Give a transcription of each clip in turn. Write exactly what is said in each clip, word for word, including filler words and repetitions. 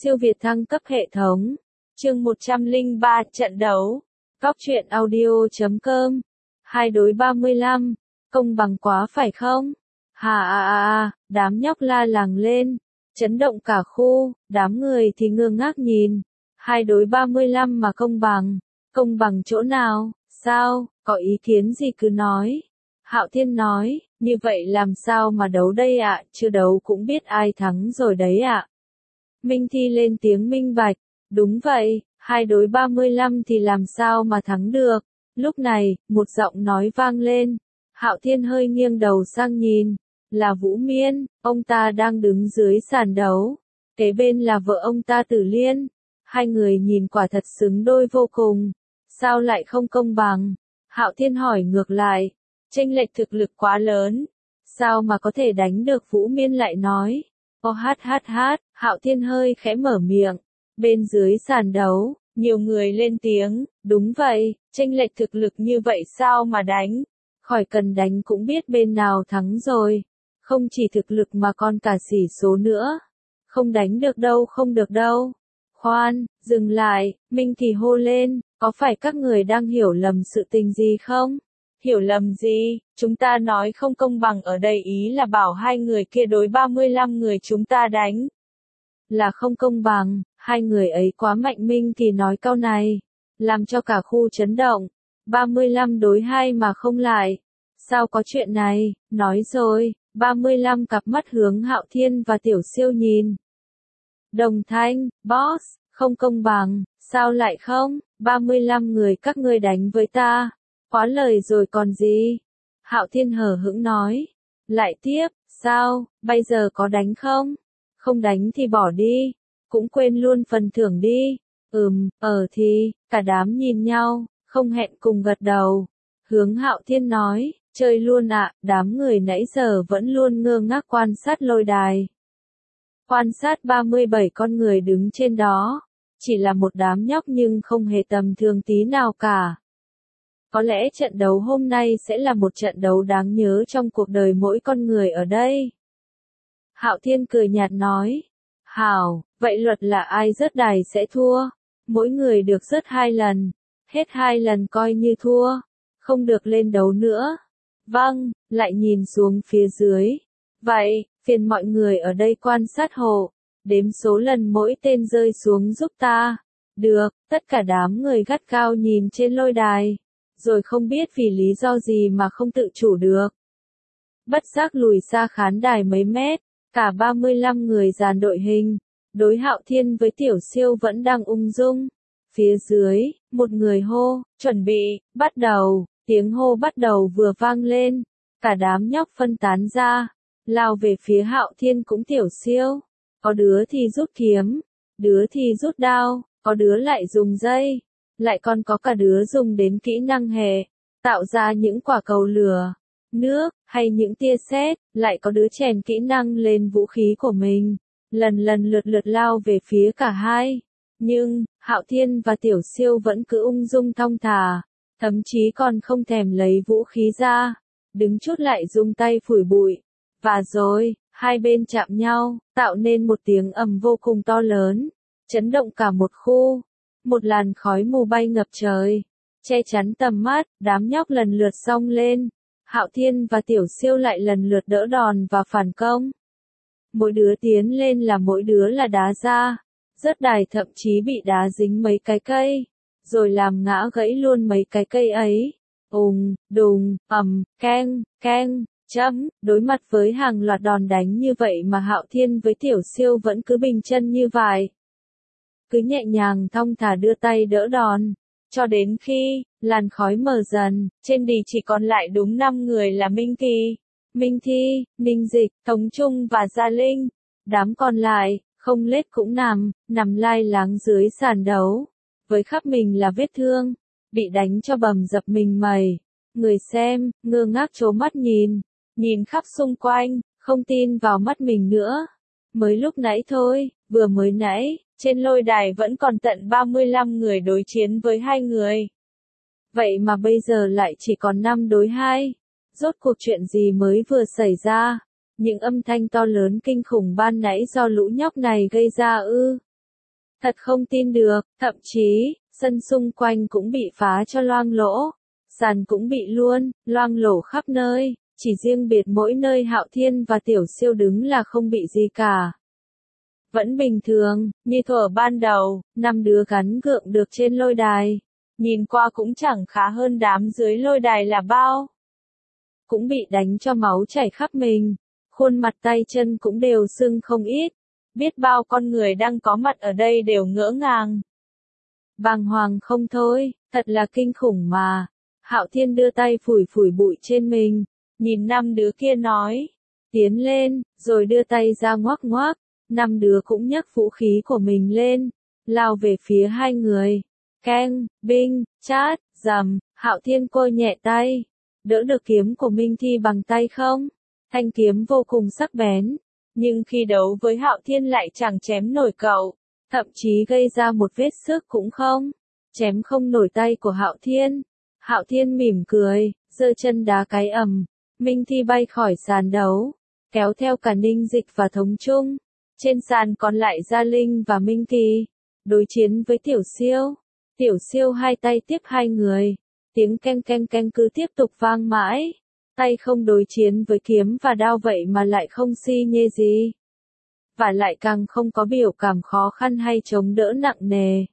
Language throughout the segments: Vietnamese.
Siêu Việt thăng cấp hệ thống. Chương một trăm lẻ ba trận đấu. Góc truyện audio chấm com. Hai đối ba mươi lăm. Công bằng quá phải không? Hà à à à, đám nhóc la làng lên. Chấn động cả khu, đám người thì ngơ ngác nhìn. Hai đối ba mươi lăm mà công bằng. Công bằng chỗ nào? Sao? Có ý kiến gì cứ nói. Hạo Thiên nói, như vậy làm sao mà đấu đây ạ, chưa đấu cũng biết ai thắng rồi đấy ạ. Minh Thi lên tiếng minh bạch, đúng vậy, hai đối ba mươi lăm thì làm sao mà thắng được. Lúc này, một giọng nói vang lên, Hạo Thiên hơi nghiêng đầu sang nhìn, là Vũ Miên, ông ta đang đứng dưới sàn đấu, kế bên là vợ ông ta Tử Liên, hai người nhìn quả thật xứng đôi vô cùng, sao lại không công bằng? Hạo Thiên hỏi ngược lại, chênh lệch thực lực quá lớn, sao mà có thể đánh được? Vũ Miên lại nói. Ô hát hát hát, Hạo Thiên hơi khẽ mở miệng. Bên dưới sàn đấu, nhiều người lên tiếng, đúng vậy, chênh lệch thực lực như vậy sao mà đánh? Khỏi cần đánh cũng biết bên nào thắng rồi. Không chỉ thực lực mà còn cả xỉ số nữa. Không đánh được đâu, không được đâu. Khoan, dừng lại, Minh Thì hô lên, có phải các người đang hiểu lầm sự tình gì không? Hiểu lầm gì? Chúng ta nói không công bằng ở đây ý là bảo hai người kia đối ba mươi lăm người chúng ta đánh. Là không công bằng, hai người ấy quá mạnh. Minh thì nói câu này, làm cho cả khu chấn động. ba mươi lăm đối hai mà không lại. Sao có chuyện này? Nói rồi, ba mươi lăm cặp mắt hướng Hạo Thiên và Tiểu Siêu nhìn. Đồng thanh, boss, không công bằng, sao lại không? ba mươi lăm người các ngươi đánh với ta. Quá lời rồi còn gì? Hạo Thiên hờ hững nói. Lại tiếp, sao, bây giờ có đánh không? Không đánh thì bỏ đi. Cũng quên luôn phần thưởng đi. Ừm, ở thì, cả đám nhìn nhau, không hẹn cùng gật đầu. Hướng Hạo Thiên nói, chơi luôn ạ, đám người nãy giờ vẫn luôn ngơ ngác quan sát lôi đài. Quan sát ba mươi bảy con người đứng trên đó. Chỉ là một đám nhóc nhưng không hề tầm thường tí nào cả. Có lẽ trận đấu hôm nay sẽ là một trận đấu đáng nhớ trong cuộc đời mỗi con người ở đây. Hạo Thiên cười nhạt nói. Hảo, vậy luật là ai rớt đài sẽ thua. Mỗi người được rớt hai lần. Hết hai lần coi như thua. Không được lên đấu nữa. Vâng, lại nhìn xuống phía dưới. Vậy, phiền mọi người ở đây quan sát hộ. Đếm số lần mỗi tên rơi xuống giúp ta. Được, tất cả đám người gắt gao nhìn trên lôi đài. Rồi không biết vì lý do gì mà không tự chủ được. Bất giác lùi xa khán đài mấy mét, cả ba mươi lăm người dàn đội hình, đối Hạo Thiên với Tiểu Siêu vẫn đang ung dung. Phía dưới, một người hô, chuẩn bị, bắt đầu, tiếng hô bắt đầu vừa vang lên, cả đám nhóc phân tán ra, lao về phía Hạo Thiên cũng Tiểu Siêu. Có đứa thì rút kiếm, đứa thì rút đao, có đứa lại dùng dây. Lại còn có cả đứa dùng đến kỹ năng hệ, tạo ra những quả cầu lửa, nước, hay những tia sét, lại có đứa chèn kỹ năng lên vũ khí của mình, lần lần lượt lượt lao về phía cả hai. Nhưng, Hạo Thiên và Tiểu Siêu vẫn cứ ung dung thong thả, thậm chí còn không thèm lấy vũ khí ra, đứng chút lại dùng tay phủi bụi. Và rồi, hai bên chạm nhau, tạo nên một tiếng ầm vô cùng to lớn, chấn động cả một khu. Một làn khói mù bay ngập trời, che chắn tầm mắt, đám nhóc lần lượt xông lên. Hạo Thiên và Tiểu Siêu lại lần lượt đỡ đòn và phản công. Mỗi đứa tiến lên là mỗi đứa là đá ra, rớt đài thậm chí bị đá dính mấy cái cây, rồi làm ngã gãy luôn mấy cái cây ấy. Ùng, đùng, ầm, keng, keng, chấm, đối mặt với hàng loạt đòn đánh như vậy mà Hạo Thiên với Tiểu Siêu vẫn cứ bình chân như vậy. Cứ nhẹ nhàng thong thả đưa tay đỡ đòn, cho đến khi, làn khói mờ dần, trên đì chỉ còn lại đúng năm người là Minh Kỳ, Minh Thi, Ninh Dịch, Tống Trung và Gia Linh. Đám còn lại, không lết cũng nằm, nằm lai láng dưới sàn đấu, với khắp mình là vết thương, bị đánh cho bầm dập mình mẩy. Người xem, ngơ ngác trố mắt nhìn, nhìn khắp xung quanh, không tin vào mắt mình nữa. Mới lúc nãy thôi, vừa mới nãy, trên lôi đài vẫn còn tận ba mươi lăm người đối chiến với hai người. Vậy mà bây giờ lại chỉ còn năm đối hai. Rốt cuộc chuyện gì mới vừa xảy ra? Những âm thanh to lớn kinh khủng ban nãy do lũ nhóc này gây ra ư? Thật không tin được, thậm chí, sân xung quanh cũng bị phá cho loang lỗ. Sàn cũng bị luôn, loang lổ khắp nơi, chỉ riêng biệt mỗi nơi Hạo Thiên và Tiểu Siêu đứng là không bị gì cả. Vẫn bình thường, như thuở ban đầu, năm đứa gắn gượng được trên lôi đài. Nhìn qua cũng chẳng khá hơn đám dưới lôi đài là bao. Cũng bị đánh cho máu chảy khắp mình, khuôn mặt tay chân cũng đều sưng không ít. Biết bao con người đang có mặt ở đây đều ngỡ ngàng. Bàng hoàng không thôi, thật là kinh khủng mà. Hạo Thiên đưa tay phủi phủi bụi trên mình, nhìn năm đứa kia nói, tiến lên, rồi đưa tay ra ngoắc ngoắc, năm đứa cũng nhấc vũ khí của mình lên, lao về phía hai người. Keng, binh, chát, rầm, Hạo Thiên cô nhẹ tay, đỡ được kiếm của Minh Thi bằng tay không? Thanh kiếm vô cùng sắc bén, nhưng khi đấu với Hạo Thiên lại chẳng chém nổi cậu, thậm chí gây ra một vết xước cũng không, chém không nổi tay của Hạo Thiên. Hạo Thiên mỉm cười, giơ chân đá cái ầm, Minh Thi bay khỏi sàn đấu, kéo theo cả Ninh Dịch và Thống Trung. Trên sàn còn lại Gia Linh và Minh Thi, đối chiến với Tiểu Siêu. Tiểu Siêu hai tay tiếp hai người, tiếng keng keng keng cứ tiếp tục vang mãi. Tay không đối chiến với kiếm và đao vậy mà lại không si nhê gì. Và lại càng không có biểu cảm khó khăn hay chống đỡ nặng nề.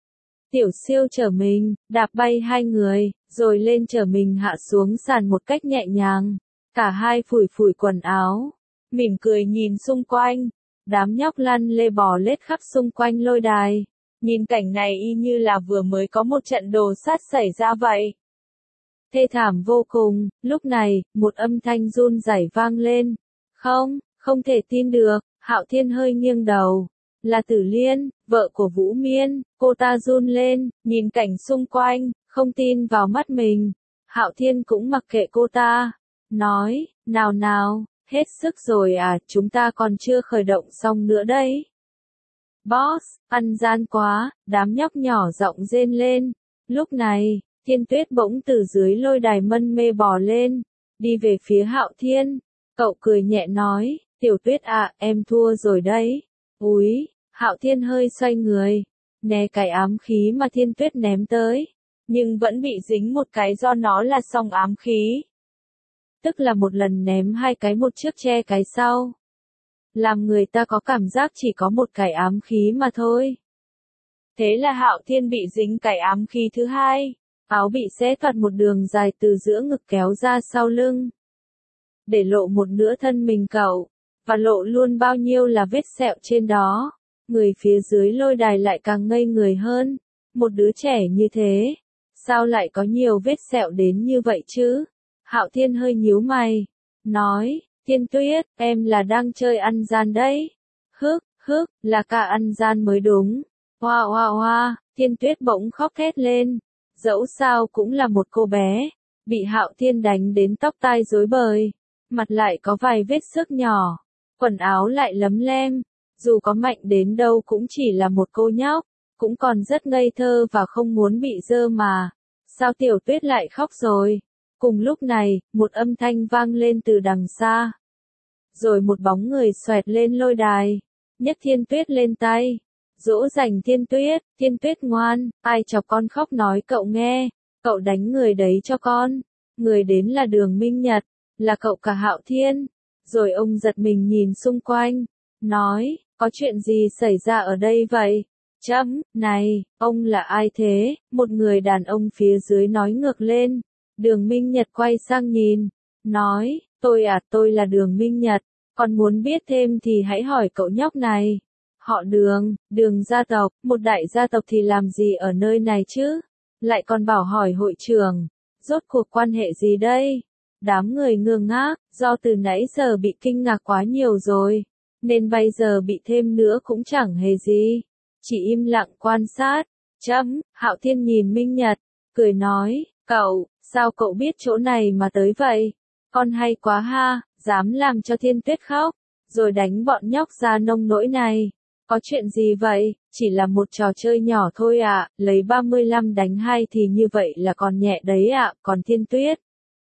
Tiểu Siêu chở mình, đạp bay hai người, rồi lên chở mình hạ xuống sàn một cách nhẹ nhàng. Cả hai phủi phủi quần áo, mỉm cười nhìn xung quanh. Đám nhóc lăn lê bò lết khắp xung quanh lôi đài. Nhìn cảnh này y như là vừa mới có một trận đồ sát xảy ra vậy. Thê thảm vô cùng, lúc này, một âm thanh run rẩy vang lên. Không, không thể tin được, Hạo Thiên hơi nghiêng đầu. Là Tử Liên, vợ của Vũ Miên, cô ta run lên, nhìn cảnh xung quanh, không tin vào mắt mình. Hạo Thiên cũng mặc kệ cô ta, nói, nào nào, hết sức rồi à, chúng ta còn chưa khởi động xong nữa đấy. Boss, ăn gian quá, đám nhóc nhỏ giọng rên lên. Lúc này, Thiên Tuyết bỗng từ dưới lôi đài mân mê bò lên, đi về phía Hạo Thiên. Cậu cười nhẹ nói, Tiểu Tuyết à, em thua rồi đấy. Úi, Hạo Thiên hơi xoay người, né cái ám khí mà Thiên Tuyết ném tới, nhưng vẫn bị dính một cái do nó là song ám khí. Tức là một lần ném hai cái một trước che cái sau. Làm người ta có cảm giác chỉ có một cái ám khí mà thôi. Thế là Hạo Thiên bị dính cái ám khí thứ hai, áo bị xé toạc một đường dài từ giữa ngực kéo ra sau lưng. Để lộ một nửa thân mình cậu, và lộ luôn bao nhiêu là vết sẹo trên đó. Người phía dưới lôi đài lại càng ngây người hơn. Một đứa trẻ như thế, sao lại có nhiều vết sẹo đến như vậy chứ? Hạo Thiên hơi nhíu mày, nói, Thiên Tuyết, em là đang chơi ăn gian đấy. Hức, hức, là cả ăn gian mới đúng. Hoa hoa hoa, Thiên Tuyết bỗng khóc thét lên. Dẫu sao cũng là một cô bé, bị Hạo Thiên đánh đến tóc tai rối bời, mặt lại có vài vết xước nhỏ, quần áo lại lấm lem. Dù có mạnh đến đâu cũng chỉ là một cô nhóc, cũng còn rất ngây thơ và không muốn bị dơ mà. Sao Tiểu Tuyết lại khóc rồi? Cùng lúc này, một âm thanh vang lên từ đằng xa. Rồi một bóng người xoẹt lên lôi đài, nhấc Thiên Tuyết lên tay. Dỗ dành Thiên Tuyết, Thiên Tuyết ngoan, ai chọc con khóc nói cậu nghe, cậu đánh người đấy cho con. Người đến là Đường Minh Nhật, là cậu cả Hạo Thiên. Rồi ông giật mình nhìn xung quanh, nói, có chuyện gì xảy ra ở đây vậy? Chấm, này, ông là ai thế? Một người đàn ông phía dưới nói ngược lên. Đường Minh Nhật quay sang nhìn, nói, tôi à, tôi là Đường Minh Nhật, còn muốn biết thêm thì hãy hỏi cậu nhóc này. Họ Đường, Đường gia tộc, một đại gia tộc thì làm gì ở nơi này chứ? Lại còn bảo hỏi hội trưởng, rốt cuộc quan hệ gì đây? Đám người ngơ ngác, do từ nãy giờ bị kinh ngạc quá nhiều rồi, nên bây giờ bị thêm nữa cũng chẳng hề gì. Chỉ im lặng quan sát. Chấm, Hạo Thiên nhìn Minh Nhật, cười nói, cậu, sao cậu biết chỗ này mà tới vậy? Con hay quá ha, dám làm cho Thiên Tuyết khóc, rồi đánh bọn nhóc ra nông nỗi này. Có chuyện gì vậy? Chỉ là một trò chơi nhỏ thôi ạ, à, lấy ba mươi lăm đánh hai thì như vậy là còn nhẹ đấy ạ, à, còn Thiên Tuyết.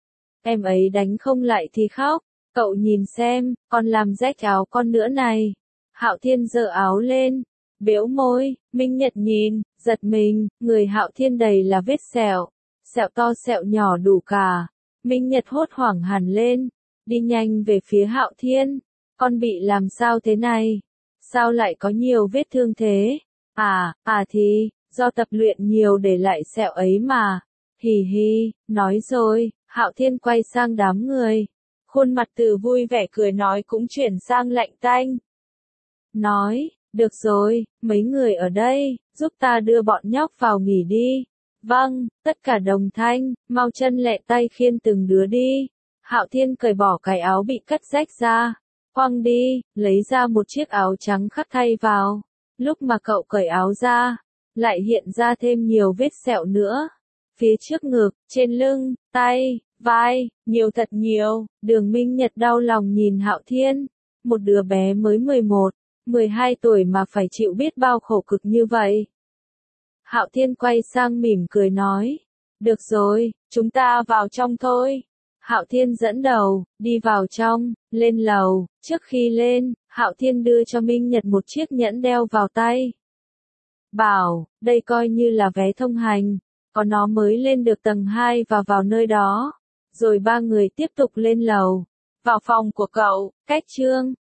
Em ấy đánh không lại thì khóc, cậu nhìn xem, còn làm rách áo con nữa này. Hạo Thiên giơ áo lên, bĩu môi, Minh Nhật nhìn, giật mình, người Hạo Thiên đầy là vết sẹo, sẹo to sẹo nhỏ đủ cả. Minh Nhật hốt hoảng hẳn lên, đi nhanh về phía Hạo Thiên, con bị làm sao thế này? Sao lại có nhiều vết thương thế? À, à thì, do tập luyện nhiều để lại sẹo ấy mà. Hì hì, nói rồi, Hạo Thiên quay sang đám người. Khuôn mặt từ vui vẻ cười nói cũng chuyển sang lạnh tanh. Nói, được rồi, mấy người ở đây, giúp ta đưa bọn nhóc vào nghỉ đi. Vâng, tất cả đồng thanh, mau chân lẹ tay khiêng từng đứa đi. Hạo Thiên cởi bỏ cái áo bị cắt rách ra, quăng đi, lấy ra một chiếc áo trắng khắc thay vào. Lúc mà cậu cởi áo ra, lại hiện ra thêm nhiều vết sẹo nữa. Phía trước ngực, trên lưng, tay, vai, nhiều thật nhiều. Đường Minh Nhật đau lòng nhìn Hạo Thiên, một đứa bé mới mười một, mười hai tuổi mà phải chịu biết bao khổ cực như vậy. Hạo Thiên quay sang mỉm cười nói, được rồi, chúng ta vào trong thôi. Hạo Thiên dẫn đầu, đi vào trong, lên lầu, trước khi lên, Hạo Thiên đưa cho Minh Nhật một chiếc nhẫn đeo vào tay. Bảo, đây coi như là vé thông hành, có nó mới lên được tầng hai và vào nơi đó. Rồi ba người tiếp tục lên lầu, vào phòng của cậu, cách Trương,